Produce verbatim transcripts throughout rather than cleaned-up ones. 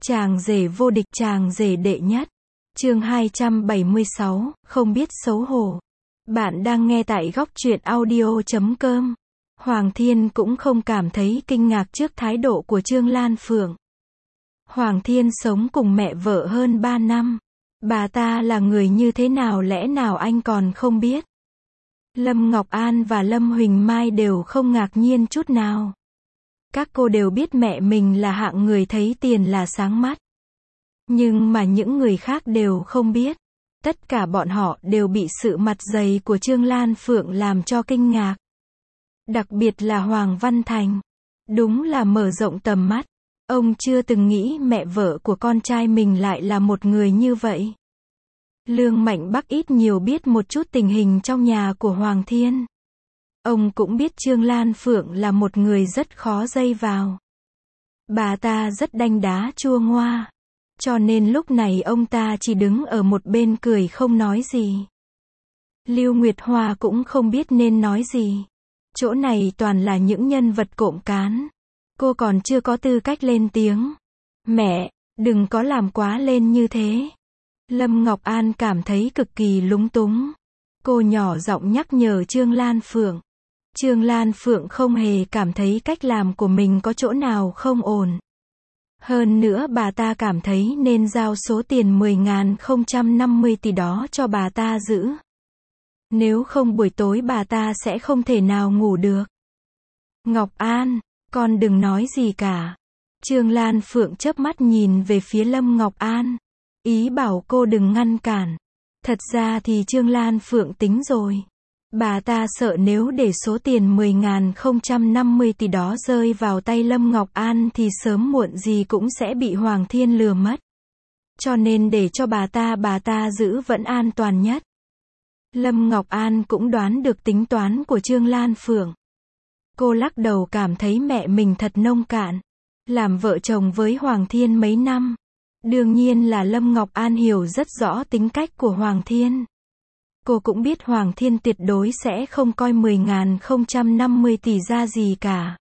Chàng rể vô địch, chàng rể đệ nhất. Chương hai trăm bảy mươi sáu, không biết xấu hổ. Bạn đang nghe tại góc truyện audio chấm com. Hoàng Thiên cũng không cảm thấy kinh ngạc trước thái độ của Trương Lan Phượng. Hoàng Thiên sống cùng mẹ vợ hơn ba năm. Bà ta là người như thế nào lẽ nào anh còn không biết. Lâm Ngọc An và Lâm Huỳnh Mai đều không ngạc nhiên chút nào. Các cô đều biết mẹ mình là hạng người thấy tiền là sáng mắt. Nhưng mà những người khác đều không biết. Tất cả bọn họ đều bị sự mặt dày của Trương Lan Phượng làm cho kinh ngạc. Đặc biệt là Hoàng Văn Thành. Đúng là mở rộng tầm mắt. Ông chưa từng nghĩ mẹ vợ của con trai mình lại là một người như vậy. Lương Mạnh Bắc ít nhiều biết một chút tình hình trong nhà của Hoàng Thiên. Ông cũng biết Trương Lan Phượng là một người rất khó dây vào. Bà ta rất đanh đá chua ngoa. Cho nên lúc này ông ta chỉ đứng ở một bên cười không nói gì. Lưu Nguyệt Hoa cũng không biết nên nói gì. Chỗ này toàn là những nhân vật cộm cán. Cô còn chưa có tư cách lên tiếng. Mẹ, đừng có làm quá lên như thế. Lâm Ngọc An cảm thấy cực kỳ lúng túng. Cô nhỏ giọng nhắc nhở Trương Lan Phượng. Trương Lan Phượng không hề cảm thấy cách làm của mình có chỗ nào không ổn. Hơn nữa bà ta cảm thấy nên giao số tiền mười nghìn không trăm năm mươi tỷ đó cho bà ta giữ. Nếu không buổi tối bà ta sẽ không thể nào ngủ được. Ngọc An, con đừng nói gì cả. Trương Lan Phượng chớp mắt nhìn về phía Lâm Ngọc An. Ý bảo cô đừng ngăn cản. Thật ra thì Trương Lan Phượng tính rồi. Bà ta sợ nếu để số tiền mười nghìn không trăm năm mươi tỷ đó rơi vào tay Lâm Ngọc An thì sớm muộn gì cũng sẽ bị Hoàng Thiên lừa mất. Cho nên để cho bà ta bà ta giữ vẫn an toàn nhất. Lâm Ngọc An cũng đoán được tính toán của Trương Lan Phượng. Cô lắc đầu cảm thấy mẹ mình thật nông cạn. Làm vợ chồng với Hoàng Thiên mấy năm. Đương nhiên là Lâm Ngọc An hiểu rất rõ tính cách của Hoàng Thiên. Cô cũng biết Hoàng Thiên tuyệt đối sẽ không coi mười nghìn không trăm năm mươi tỷ ra gì cả.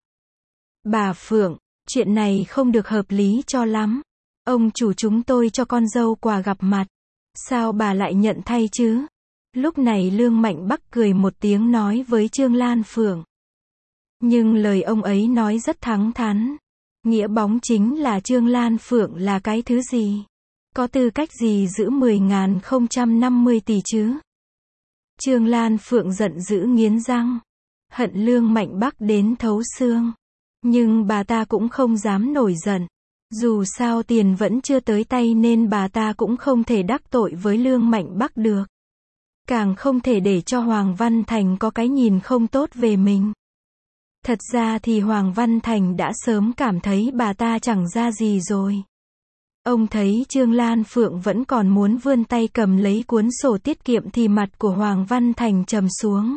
Bà Phượng, chuyện này không được hợp lý cho lắm. Ông chủ chúng tôi cho con dâu quà gặp mặt. Sao bà lại nhận thay chứ? Lúc này Lương Mạnh Bắc cười một tiếng nói với Trương Lan Phượng. Nhưng lời ông ấy nói rất thẳng thắn. Nghĩa bóng chính là Trương Lan Phượng là cái thứ gì? Có tư cách gì giữ mười nghìn không trăm năm mươi tỷ chứ? Trương Lan Phượng giận dữ nghiến răng. Hận Lương Mạnh Bắc đến thấu xương. Nhưng bà ta cũng không dám nổi giận. Dù sao tiền vẫn chưa tới tay nên bà ta cũng không thể đắc tội với Lương Mạnh Bắc được. Càng không thể để cho Hoàng Văn Thành có cái nhìn không tốt về mình. Thật ra thì Hoàng Văn Thành đã sớm cảm thấy bà ta chẳng ra gì rồi. Ông thấy Trương Lan Phượng vẫn còn muốn vươn tay cầm lấy cuốn sổ tiết kiệm thì mặt của Hoàng Văn Thành trầm xuống.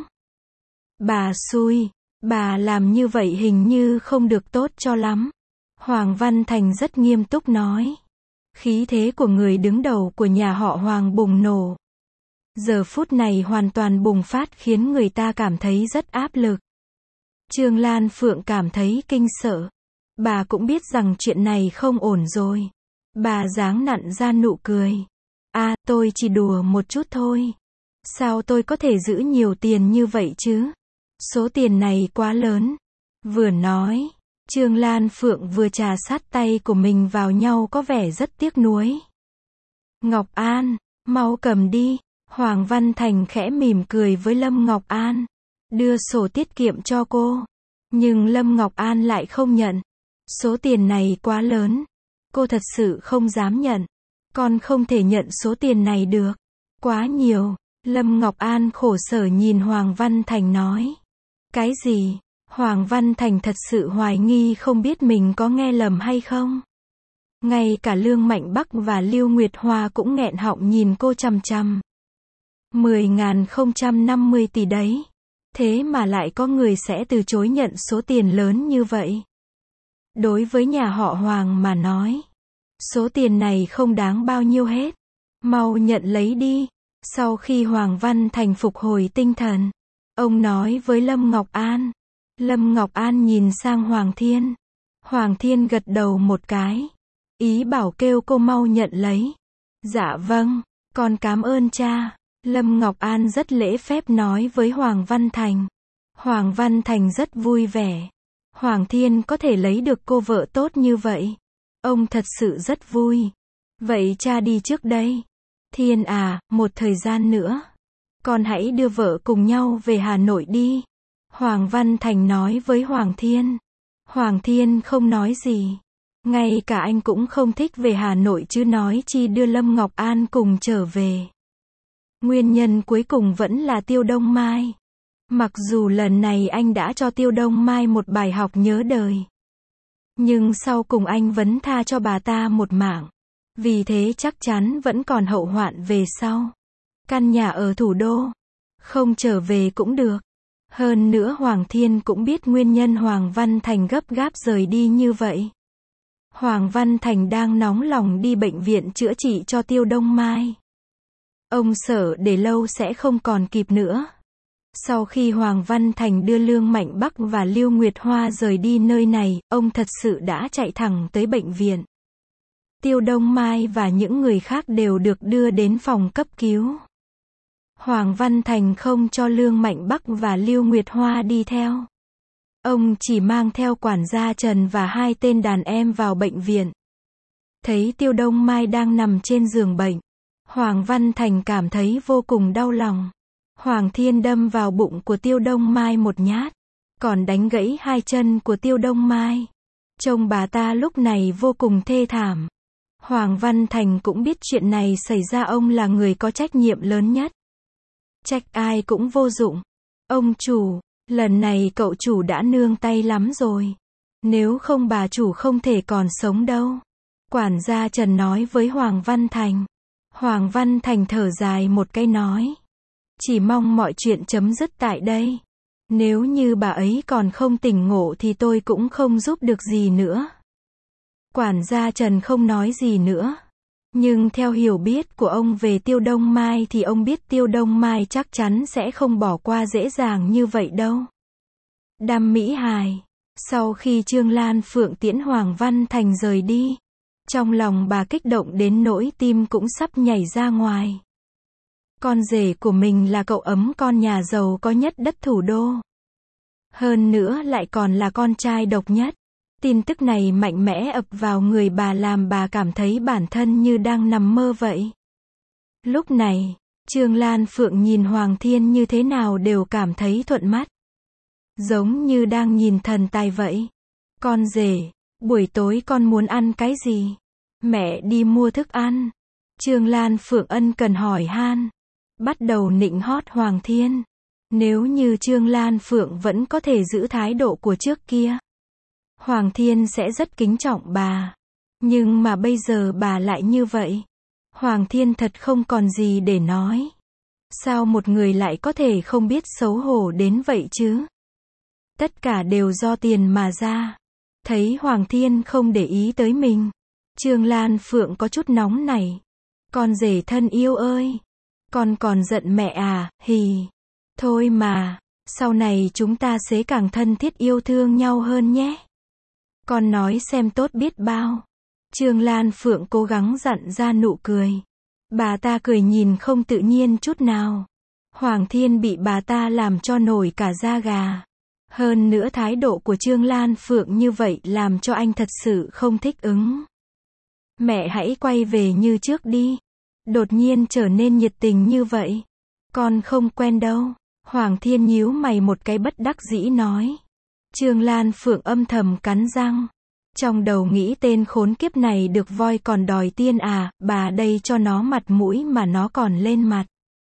Bà xui, bà làm như vậy hình như không được tốt cho lắm. Hoàng Văn Thành rất nghiêm túc nói. Khí thế của người đứng đầu của nhà họ Hoàng bùng nổ. Giờ phút này hoàn toàn bùng phát khiến người ta cảm thấy rất áp lực. Trương Lan Phượng cảm thấy kinh sợ. Bà cũng biết rằng chuyện này không ổn rồi. Bà giáng nặn ra nụ cười. À, tôi chỉ đùa một chút thôi. Sao tôi có thể giữ nhiều tiền như vậy chứ? Số tiền này quá lớn. Vừa nói, Trương Lan Phượng vừa chà sát tay của mình vào nhau có vẻ rất tiếc nuối. Ngọc An, mau cầm đi. Hoàng Văn Thành khẽ mỉm cười với Lâm Ngọc An. Đưa sổ tiết kiệm cho cô. Nhưng Lâm Ngọc An lại không nhận. Số tiền này quá lớn. Cô thật sự không dám nhận. Con không thể nhận số tiền này được. Quá nhiều. Lâm Ngọc An khổ sở nhìn Hoàng Văn Thành nói. Cái gì? Hoàng Văn Thành thật sự hoài nghi không biết mình có nghe lầm hay không. Ngay cả Lương Mạnh Bắc và Lưu Nguyệt Hoa cũng nghẹn họng nhìn cô chằm chằm. mười nghìn không trăm năm mươi tỷ đấy. Thế mà lại có người sẽ từ chối nhận số tiền lớn như vậy. Đối với nhà họ Hoàng mà nói, số tiền này không đáng bao nhiêu hết. Mau nhận lấy đi. Sau khi Hoàng Văn Thành phục hồi tinh thần, ông nói với Lâm Ngọc An. Lâm Ngọc An nhìn sang Hoàng Thiên. Hoàng Thiên gật đầu một cái. ý bảo kêu cô mau nhận lấy. Dạ vâng, con cảm ơn cha. Lâm Ngọc An rất lễ phép nói với Hoàng Văn Thành. Hoàng Văn Thành rất vui vẻ. Hoàng Thiên có thể lấy được cô vợ tốt như vậy. Ông thật sự rất vui. Vậy cha đi trước đây. Thiên à, một thời gian nữa. Con hãy đưa vợ cùng nhau về Hà Nội đi. Hoàng Văn Thành nói với Hoàng Thiên. Hoàng Thiên không nói gì. Ngay cả anh cũng không thích về Hà Nội chứ nói chi đưa Lâm Ngọc An cùng trở về. Nguyên nhân cuối cùng vẫn là Tiêu Đông Mai. Mặc dù lần này anh đã cho Tiêu Đông Mai một bài học nhớ đời. Nhưng sau cùng anh vẫn tha cho bà ta một mạng. Vì thế chắc chắn vẫn còn hậu hoạn về sau. Căn nhà ở thủ đô. Không trở về cũng được. Hơn nữa Hoàng Thiên cũng biết nguyên nhân Hoàng Văn Thành gấp gáp rời đi như vậy. Hoàng Văn Thành đang nóng lòng đi bệnh viện chữa trị cho Tiêu Đông Mai. Ông sợ để lâu sẽ không còn kịp nữa. Sau khi Hoàng Văn Thành đưa Lương Mạnh Bắc và Lưu Nguyệt Hoa rời đi nơi này, ông thật sự đã chạy thẳng tới bệnh viện. Tiêu Đông Mai và những người khác đều được đưa đến phòng cấp cứu. Hoàng Văn Thành không cho Lương Mạnh Bắc và Lưu Nguyệt Hoa đi theo. Ông chỉ mang theo quản gia Trần và hai tên đàn em vào bệnh viện. Thấy Tiêu Đông Mai đang nằm trên giường bệnh, Hoàng Văn Thành cảm thấy vô cùng đau lòng. Hoàng Thiên đâm vào bụng của Tiêu Đông Mai một nhát, còn đánh gãy hai chân của Tiêu Đông Mai. Trông bà ta lúc này vô cùng thê thảm. Hoàng Văn Thành cũng biết chuyện này xảy ra, ông là người có trách nhiệm lớn nhất. Trách ai cũng vô dụng. Ông chủ, lần này cậu chủ đã nương tay lắm rồi. Nếu không bà chủ không thể còn sống đâu. Quản gia Trần nói với Hoàng Văn Thành. Hoàng Văn Thành thở dài một cái nói. Chỉ mong mọi chuyện chấm dứt tại đây. Nếu như bà ấy còn không tỉnh ngộ thì tôi cũng không giúp được gì nữa. Quản gia Trần không nói gì nữa. Nhưng theo hiểu biết của ông về Tiêu Đông Mai thì ông biết Tiêu Đông Mai chắc chắn sẽ không bỏ qua dễ dàng như vậy đâu. Đam Mỹ Hài. Sau khi Trương Lan Phượng tiễn Hoàng Văn Thành rời đi, trong lòng bà kích động đến nỗi tim cũng sắp nhảy ra ngoài. Con rể của mình là cậu ấm con nhà giàu có nhất đất thủ đô. Hơn nữa lại còn là con trai độc nhất. Tin tức này mạnh mẽ ập vào người bà làm bà cảm thấy bản thân như đang nằm mơ vậy. Lúc này, Trương Lan Phượng nhìn Hoàng Thiên như thế nào đều cảm thấy thuận mắt. Giống như đang nhìn thần tài vậy. Con rể, buổi tối con muốn ăn cái gì? Mẹ đi mua thức ăn. Trương Lan Phượng ân cần hỏi han. Bắt đầu nịnh hót Hoàng Thiên. Nếu như Trương Lan Phượng vẫn có thể giữ thái độ của trước kia, Hoàng Thiên sẽ rất kính trọng bà. Nhưng mà bây giờ bà lại như vậy. Hoàng Thiên thật không còn gì để nói. Sao một người lại có thể không biết xấu hổ đến vậy chứ? Tất cả đều do tiền mà ra. Thấy Hoàng Thiên không để ý tới mình, Trương Lan Phượng có chút nóng nảy. Con rể thân yêu ơi! Con còn giận mẹ à, hì. Thôi mà, sau này chúng ta sẽ càng thân thiết yêu thương nhau hơn nhé. Con nói xem tốt biết bao. Trương Lan Phượng cố gắng dặn ra nụ cười. Bà ta cười nhìn không tự nhiên chút nào. Hoàng Thiên bị bà ta làm cho nổi cả da gà. Hơn nữa thái độ của Trương Lan Phượng như vậy làm cho anh thật sự không thích ứng. Mẹ hãy quay về như trước đi. Đột nhiên trở nên nhiệt tình như vậy. Con không quen đâu. Hoàng Thiên nhíu mày một cái bất đắc dĩ nói. Trương Lan Phượng âm thầm cắn răng. Trong đầu nghĩ tên khốn kiếp này được voi còn đòi tiên à, bà đây cho nó mặt mũi mà nó còn lên mặt.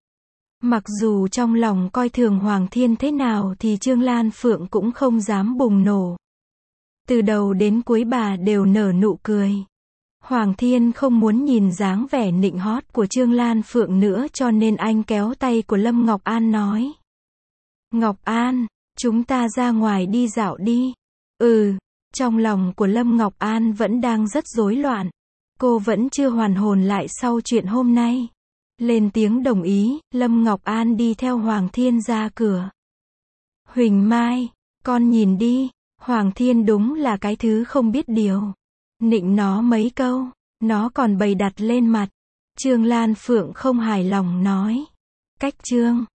Mặc dù trong lòng coi thường Hoàng Thiên thế nào thì Trương Lan Phượng cũng không dám bùng nổ. Từ đầu đến cuối bà đều nở nụ cười. Hoàng Thiên không muốn nhìn dáng vẻ nịnh hót của Trương Lan Phượng nữa cho nên anh kéo tay của Lâm Ngọc An nói. Ngọc An, chúng ta ra ngoài đi dạo đi. Ừ, trong lòng của Lâm Ngọc An vẫn đang rất rối loạn. Cô vẫn chưa hoàn hồn lại sau chuyện hôm nay. Lên tiếng đồng ý, Lâm Ngọc An đi theo Hoàng Thiên ra cửa. Huỳnh Mai, con nhìn đi, Hoàng Thiên đúng là cái thứ không biết điều. nịnh nó mấy câu, nó còn bày đặt lên mặt. Trương Lan Phượng không hài lòng nói. Cách Trương